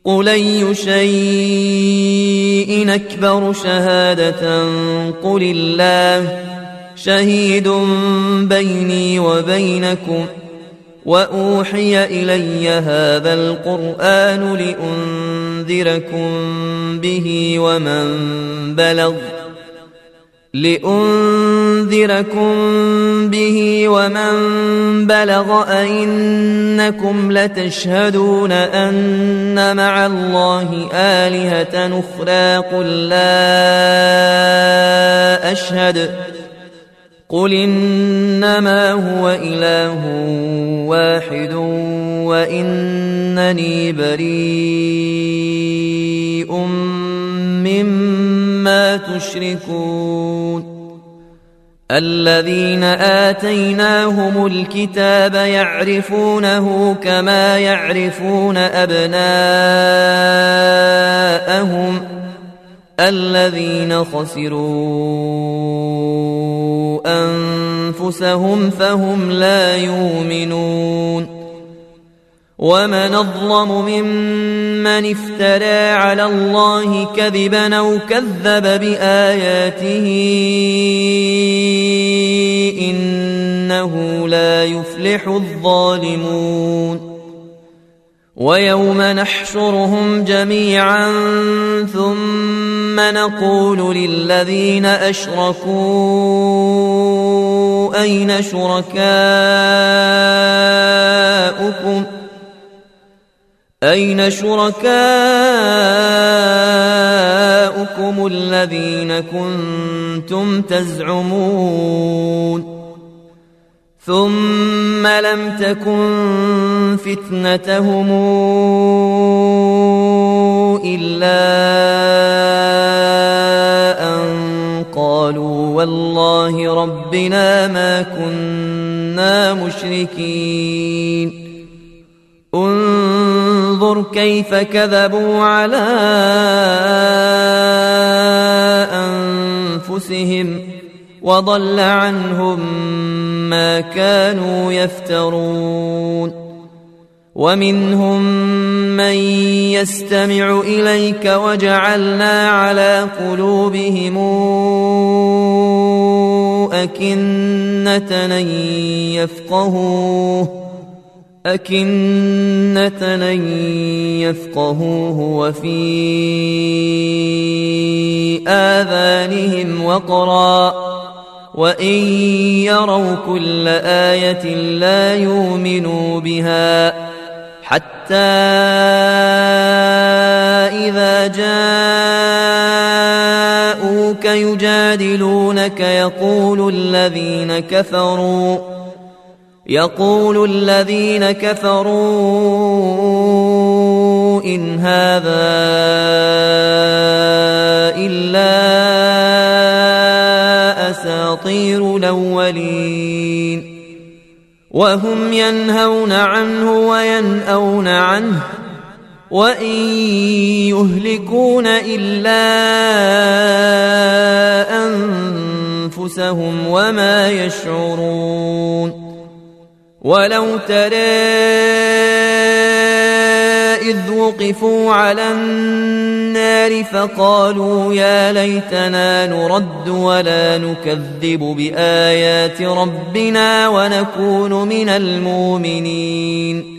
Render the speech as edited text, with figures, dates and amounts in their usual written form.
قل أي شيء أكبر شهادة قل الله شهيد بيني وبينكم وأوحي إلي هذا القرآن لأنذركم به ومن بلغ أئنكم لتشهدون أن مع الله آلهة أخرى قل إنما هو إله واحد وإنني بريء مما تشركون الذين آتيناهم الكتاب يعرفونه كما يعرفون أبناءهم الذين خسروا أنفسهم فهم لا يؤمنون ومن أظلم ممن افترى على الله كذبا أو كذب بآياته إنه لا يفلح الظالمون ويوم نحشرهم جميعا ثم نقول للذين أشركوا أين شركاؤكم الذين كنتم تزعمون ثم لم تكن فتنتهم إلا أن قالوا والله ربنا ما كنا مشركين انظر كيف كذبوا على أنفسهم وضل عنهم ما كانوا يفترون ومنهم من يستمع إليك وجعلنا على قلوبهم أكنة أن يفقهوه وفي آذانهم وقرا وإن يروا كل آية لا يؤمنوا بها حتى إذا جاءوك يجادلونك يقول الذين كفروا إن هذا إلا أساطير الأولين وهم ينهون عنه وينأون عنه وإن يهلكون إلا أنفسهم وما يشعرون ولو ترى إذ وقفوا على النار فقالوا يا ليتنا نرد ولا نكذب بآيات ربنا ونكون من المؤمنين